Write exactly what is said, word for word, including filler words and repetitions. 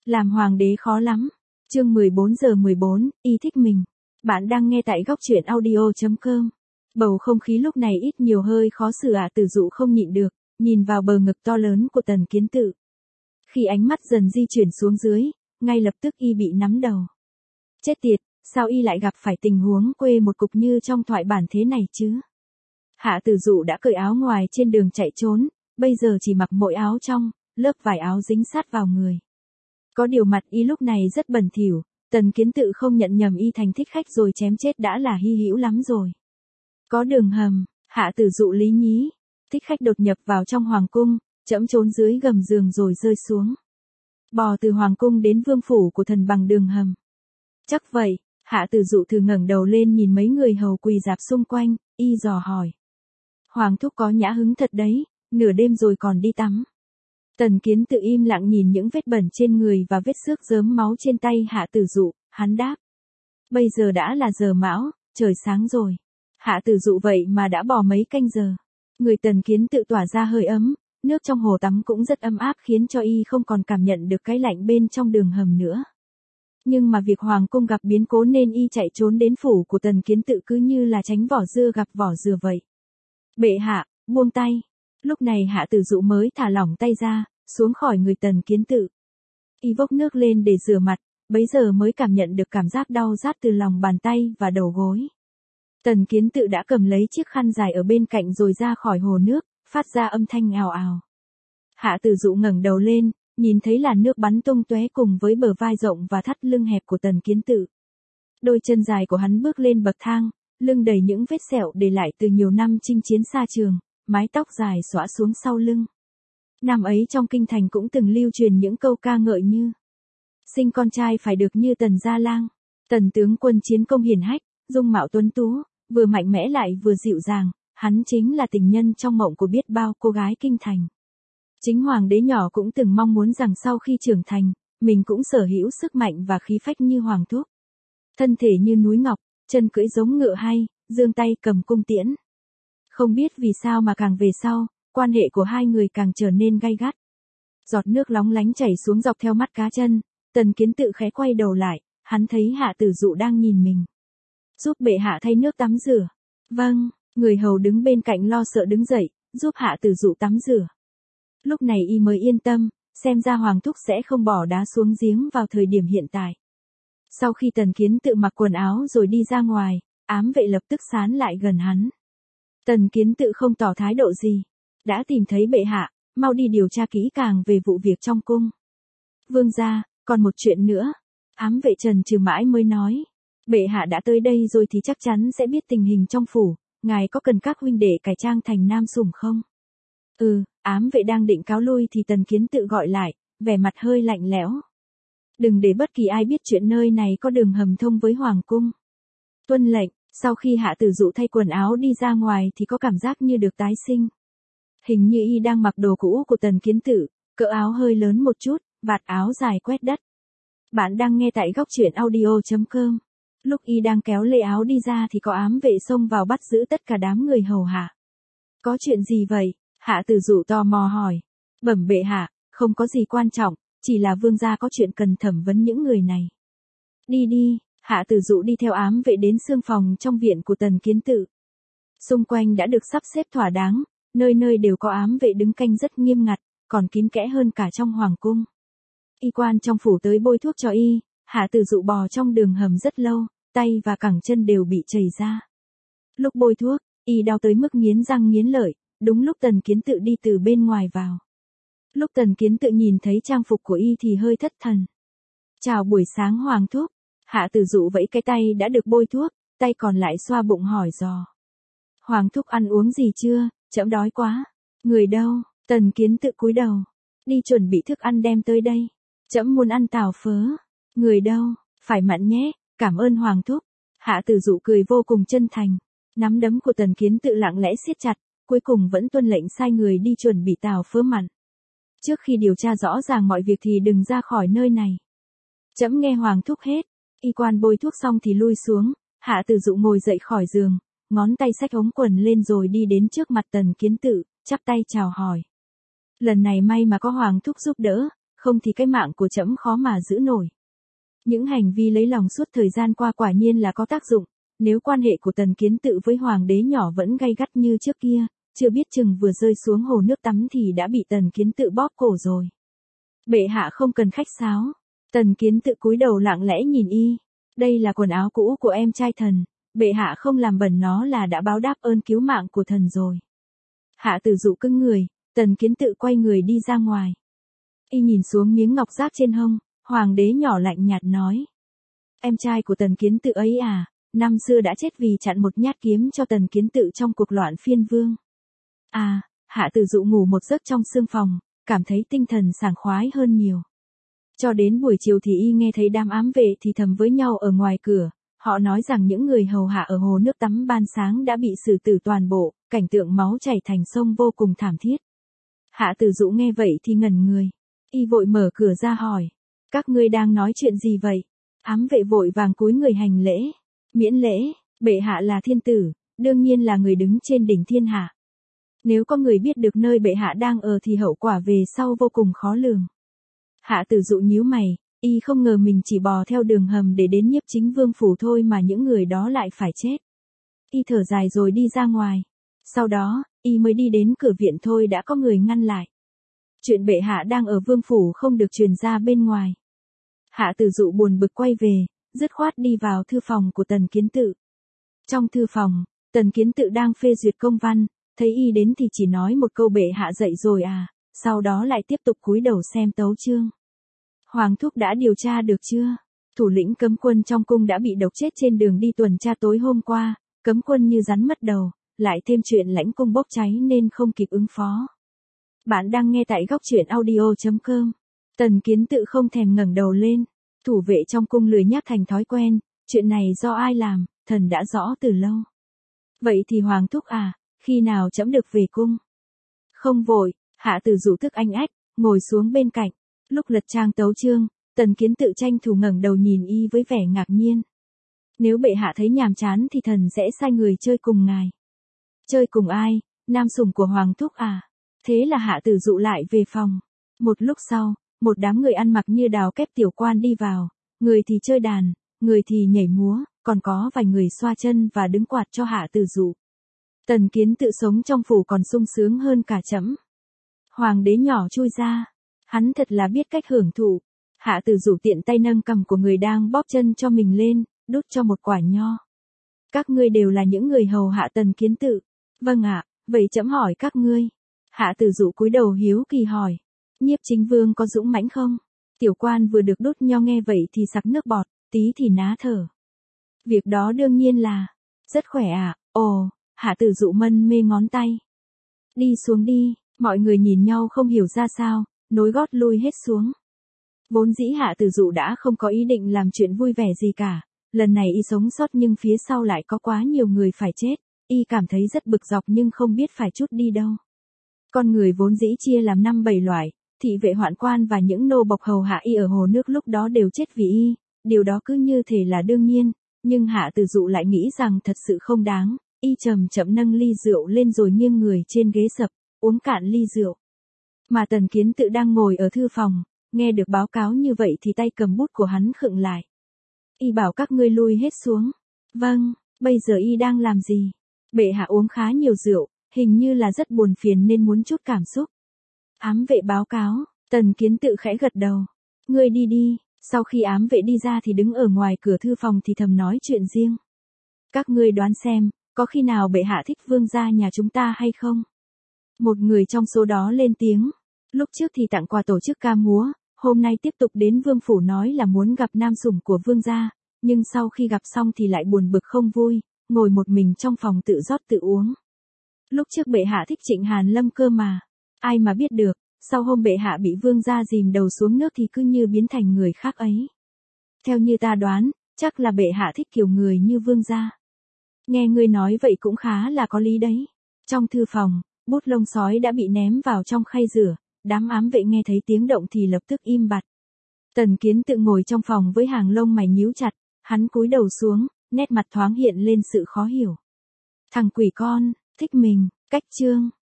Làm hoàng đế khó lắm. Chương mười bốn giờ mười bốn, y thích mình. Bạn đang nghe tại góc truyện audio chấm com. Bầu không khí lúc này ít nhiều hơi khó xử ạ. Tử Dụ không nhịn được, nhìn vào bờ ngực to lớn của Tần Kiến Tự. Khi ánh mắt dần di chuyển xuống dưới, ngay lập tức y bị nắm đầu. Chết tiệt, sao y lại gặp phải tình huống quê một cục như trong thoại bản thế này chứ? Hạ Tử Dụ đã cởi áo ngoài trên đường chạy trốn, bây giờ chỉ mặc mỗi áo trong, lớp vải áo dính sát vào người. Có điều mặt y lúc này rất bẩn thỉu, Tần Kiến Tự không nhận nhầm y thành thích khách rồi chém chết đã là hy hữu lắm rồi. Có đường hầm, Hạ Tử Dụ lý nhí, thích khách đột nhập vào trong hoàng cung, trẫm trốn dưới gầm giường rồi rơi xuống. Bò từ hoàng cung đến vương phủ của thần bằng đường hầm. Chắc vậy, Hạ Tử Dụ thử ngẩng đầu lên nhìn mấy người hầu quỳ rạp xung quanh, y dò hỏi. Hoàng thúc có nhã hứng thật đấy, nửa đêm rồi còn đi tắm. Tần Kiến Tự im lặng nhìn những vết bẩn trên người và vết xước rớm máu trên tay Hạ Tử Dụ, hắn đáp. Bây giờ đã là giờ mão, trời sáng rồi. Hạ Tử Dụ vậy mà đã bỏ mấy canh giờ. Người Tần Kiến Tự tỏa ra hơi ấm, nước trong hồ tắm cũng rất ấm áp khiến cho y không còn cảm nhận được cái lạnh bên trong đường hầm nữa. Nhưng mà việc hoàng cung gặp biến cố nên y chạy trốn đến phủ của Tần Kiến Tự cứ như là tránh vỏ dưa gặp vỏ dừa vậy. Bệ hạ, buông tay. Lúc này Hạ Tử Dụ mới thả lỏng tay ra, xuống khỏi người Tần Kiến Tự. Y vốc nước lên để rửa mặt, bấy giờ mới cảm nhận được cảm giác đau rát từ lòng bàn tay và đầu gối. Tần Kiến Tự đã cầm lấy chiếc khăn dài ở bên cạnh rồi ra khỏi hồ nước, phát ra âm thanh ào ào. Hạ Tử Dụ ngẩng đầu lên, nhìn thấy làn nước bắn tung tóe cùng với bờ vai rộng và thắt lưng hẹp của Tần Kiến Tự. Đôi chân dài của hắn bước lên bậc thang, lưng đầy những vết sẹo để lại từ nhiều năm chinh chiến xa trường, mái tóc dài xõa xuống sau lưng. Năm ấy trong kinh thành cũng từng lưu truyền những câu ca ngợi như: sinh con trai phải được như Tần Gia Lang, Tần tướng quân chiến công hiển hách, dung mạo tuấn tú, vừa mạnh mẽ lại vừa dịu dàng, hắn chính là tình nhân trong mộng của biết bao cô gái kinh thành. Chính hoàng đế nhỏ cũng từng mong muốn rằng sau khi trưởng thành, mình cũng sở hữu sức mạnh và khí phách như hoàng thúc. Thân thể như núi ngọc, chân cưỡi giống ngựa hay, giương tay cầm cung tiễn. Không biết vì sao mà càng về sau, quan hệ của hai người càng trở nên gay gắt. Giọt nước lóng lánh chảy xuống dọc theo mắt cá chân, Tần Kiến Tự khẽ quay đầu lại, hắn thấy Hạ Tử Dụ đang nhìn mình. Giúp bệ hạ thay nước tắm rửa. Vâng, người hầu đứng bên cạnh lo sợ đứng dậy, giúp Hạ Tử Dụ tắm rửa. Lúc này y mới yên tâm, xem ra hoàng thúc sẽ không bỏ đá xuống giếng vào thời điểm hiện tại. Sau khi Tần Kiến Tự mặc quần áo rồi đi ra ngoài, ám vệ lập tức sán lại gần hắn. Tần Kiến Tự không tỏ thái độ gì. Đã tìm thấy bệ hạ, mau đi điều tra kỹ càng về vụ việc trong cung. Vương gia, còn một chuyện nữa. Ám vệ trần trừ mãi mới nói. Bệ hạ đã tới đây rồi thì chắc chắn sẽ biết tình hình trong phủ, ngài có cần các huynh đệ cải trang thành nam sủng không? Ừ, ám vệ đang định cáo lui thì Tần Kiến Tự gọi lại, vẻ mặt hơi lạnh lẽo. Đừng để bất kỳ ai biết chuyện nơi này có đường hầm thông với hoàng cung. Tuân lệnh. Sau khi Hạ Tử Dụ thay quần áo đi ra ngoài thì có cảm giác như được tái sinh. Hình như y đang mặc đồ cũ của Tần Kiến Tự, cỡ áo hơi lớn một chút, vạt áo dài quét đất. Bạn đang nghe tại góc truyện audio chấm com. Lúc y đang kéo lê áo đi ra thì có ám vệ xông vào bắt giữ tất cả đám người hầu hạ. Có chuyện gì vậy? Hạ Tử Dụ tò mò hỏi. Bẩm bệ hạ, không có gì quan trọng, chỉ là vương gia có chuyện cần thẩm vấn những người này. Đi đi. Hạ Tử Dụ đi theo ám vệ đến xương phòng trong viện của Tần Kiến Tự. Xung quanh đã được sắp xếp thỏa đáng, nơi nơi đều có ám vệ đứng canh rất nghiêm ngặt, còn kín kẽ hơn cả trong hoàng cung. Y quan trong phủ tới bôi thuốc cho y, Hạ Tử Dụ bò trong đường hầm rất lâu, tay và cẳng chân đều bị chảy ra. Lúc bôi thuốc, y đau tới mức nghiến răng nghiến lợi, đúng lúc Tần Kiến Tự đi từ bên ngoài vào. Lúc Tần Kiến Tự nhìn thấy trang phục của y thì hơi thất thần. Chào buổi sáng hoàng thúc. Hạ Tử Dụ vẫy cái tay đã được bôi thuốc, tay còn lại xoa bụng hỏi dò. Hoàng thúc ăn uống gì chưa, trẫm đói quá. Người đâu? Tần Kiến Tự cúi đầu. Đi chuẩn bị thức ăn đem tới đây. Trẫm muốn ăn tàu phớ. Người đâu? Phải mặn nhé, cảm ơn hoàng thúc. Hạ Tử Dụ cười vô cùng chân thành. Nắm đấm của Tần Kiến Tự lặng lẽ siết chặt, cuối cùng vẫn tuân lệnh sai người đi chuẩn bị tàu phớ mặn. Trước khi điều tra rõ ràng mọi việc thì đừng ra khỏi nơi này. Trẫm nghe hoàng thúc hết. Y quan bôi thuốc xong thì lui xuống, Hạ Tử Dụ ngồi dậy khỏi giường, ngón tay xách ống quần lên rồi đi đến trước mặt Tần Kiến Tự, chắp tay chào hỏi. Lần này may mà có hoàng thúc giúp đỡ, không thì cái mạng của trẫm khó mà giữ nổi. Những hành vi lấy lòng suốt thời gian qua quả nhiên là có tác dụng, nếu quan hệ của Tần Kiến Tự với hoàng đế nhỏ vẫn gay gắt như trước kia, chưa biết chừng vừa rơi xuống hồ nước tắm thì đã bị Tần Kiến Tự bóp cổ rồi. Bệ hạ không cần khách sáo. Tần Kiến Tự cúi đầu lặng lẽ nhìn y. Đây là quần áo cũ của em trai thần, bệ hạ không làm bẩn nó là đã báo đáp ơn cứu mạng của thần rồi. Hạ Tử Dụ cứng người, Tần Kiến Tự quay người đi ra ngoài. Y nhìn xuống miếng ngọc giáp trên hông, hoàng đế nhỏ lạnh nhạt nói. Em trai của Tần Kiến Tự ấy à, năm xưa đã chết vì chặn một nhát kiếm cho Tần Kiến Tự trong cuộc loạn phiên vương. À, Hạ Tử Dụ ngủ một giấc trong sương phòng, cảm thấy tinh thần sảng khoái hơn nhiều. Cho đến buổi chiều thì y nghe thấy đám ám vệ thì thầm với nhau ở ngoài cửa, họ nói rằng những người hầu hạ ở hồ nước tắm ban sáng đã bị xử tử toàn bộ, cảnh tượng máu chảy thành sông vô cùng thảm thiết. Hạ Tử Dụ nghe vậy thì ngẩn người, y vội mở cửa ra hỏi, các ngươi đang nói chuyện gì vậy? Ám vệ vội vàng cúi người hành lễ, miễn lễ, bệ hạ là thiên tử, đương nhiên là người đứng trên đỉnh thiên hạ. Nếu có người biết được nơi bệ hạ đang ở thì hậu quả về sau vô cùng khó lường. Hạ Tử Dụ nhíu mày, y không ngờ mình chỉ bò theo đường hầm để đến Nhiếp Chính Vương phủ thôi mà những người đó lại phải chết. Y thở dài rồi đi ra ngoài. Sau đó, y mới đi đến cửa viện thôi đã có người ngăn lại. Chuyện bệ hạ đang ở vương phủ không được truyền ra bên ngoài. Hạ Tử Dụ buồn bực quay về, dứt khoát đi vào thư phòng của Tần Kiến Tự. Trong thư phòng, Tần Kiến Tự đang phê duyệt công văn, thấy y đến thì chỉ nói một câu bệ hạ dậy rồi à, sau đó lại tiếp tục cúi đầu xem tấu chương. Hoàng thúc đã điều tra được chưa? Thủ lĩnh cấm quân trong cung đã bị độc chết trên đường đi tuần tra tối hôm qua, cấm quân như rắn mất đầu, lại thêm chuyện lãnh cung bốc cháy nên không kịp ứng phó. Bạn đang nghe tại góc truyện audio chấm com. Tần Kiến Tự không thèm ngẩng đầu lên, thủ vệ trong cung lười nhác thành thói quen, chuyện này do ai làm, thần đã rõ từ lâu. Vậy thì hoàng thúc à, khi nào trẫm được về cung? Không vội, Hạ Tử Dụ thức anh ách, ngồi xuống bên cạnh. Lúc lật trang tấu chương, Tần Kiến Tự tranh thủ ngẩng đầu nhìn y với vẻ ngạc nhiên. Nếu bệ hạ thấy nhàm chán thì thần sẽ sai người chơi cùng ngài. Chơi cùng ai? Nam sủng của hoàng thúc à? Thế là Hạ Tử Dụ lại về phòng. Một lúc sau, một đám người ăn mặc như đào kép tiểu quan đi vào, người thì chơi đàn, người thì nhảy múa, còn có vài người xoa chân và đứng quạt cho Hạ Tử Dụ. Tần Kiến Tự sống trong phủ còn sung sướng hơn cả trẫm. Hoàng đế nhỏ chui ra, hắn thật là biết cách hưởng thụ. Hạ Tử Dụ tiện tay nâng cằm của người đang bóp chân cho mình lên, đút cho một quả nho. Các ngươi đều là những người hầu hạ Tần Kiến Tự. Vâng ạ, vậy trẫm hỏi các ngươi. Hạ Tử Dụ cúi đầu hiếu kỳ hỏi, Nhiếp Chính Vương có dũng mãnh không? Tiểu quan vừa được đút nho nghe vậy thì sặc nước bọt, tí thì ná thở. Việc đó đương nhiên là, rất khỏe ạ. À? Ồ, Hạ Tử Dụ mân mê ngón tay. Đi xuống đi, mọi người nhìn nhau không hiểu ra sao, nối gót lui hết xuống. Vốn dĩ Hạ Tử Dụ đã không có ý định làm chuyện vui vẻ gì cả, lần này y sống sót nhưng phía sau lại có quá nhiều người phải chết, y cảm thấy rất bực dọc nhưng không biết phải trút đi đâu. Con người vốn dĩ chia làm năm bảy loại, thị vệ hoạn quan và những nô bộc hầu hạ y ở hồ nước lúc đó đều chết vì y, điều đó cứ như thể là đương nhiên, nhưng Hạ Tử Dụ lại nghĩ rằng thật sự không đáng, y chậm chậm nâng ly rượu lên rồi nghiêng người trên ghế sập, uống cạn ly rượu. Mà Tần Kiến Tự đang ngồi ở thư phòng, nghe được báo cáo như vậy thì tay cầm bút của hắn khựng lại. Y bảo các ngươi lui hết xuống. Vâng, bây giờ y đang làm gì? Bệ hạ uống khá nhiều rượu, hình như là rất buồn phiền nên muốn chút cảm xúc. Ám vệ báo cáo, Tần Kiến Tự khẽ gật đầu. Ngươi đi đi, sau khi ám vệ đi ra thì đứng ở ngoài cửa thư phòng thì thầm nói chuyện riêng. Các ngươi đoán xem, có khi nào bệ hạ thích vương gia nhà chúng ta hay không? Một người trong số đó lên tiếng. Lúc trước thì tặng quà tổ chức ca múa, hôm nay tiếp tục đến vương phủ nói là muốn gặp nam sủng của vương gia, nhưng sau khi gặp xong thì lại buồn bực không vui, ngồi một mình trong phòng tự rót tự uống. Lúc trước bệ hạ thích Trịnh Hàn Lâm cơ mà, ai mà biết được, sau hôm bệ hạ bị vương gia dìm đầu xuống nước thì cứ như biến thành người khác ấy. Theo như ta đoán, chắc là bệ hạ thích kiểu người như vương gia. Nghe ngươi nói vậy cũng khá là có lý đấy. Trong thư phòng, bút lông sói đã bị ném vào trong khay rửa, đám ám vệ nghe thấy tiếng động thì lập tức im bặt. Tần Kiến Tự ngồi trong phòng với hàng lông mày nhíu chặt, hắn cúi đầu xuống, nét mặt thoáng hiện lên sự khó hiểu. Thằng quỷ con, thích mình, cách chương.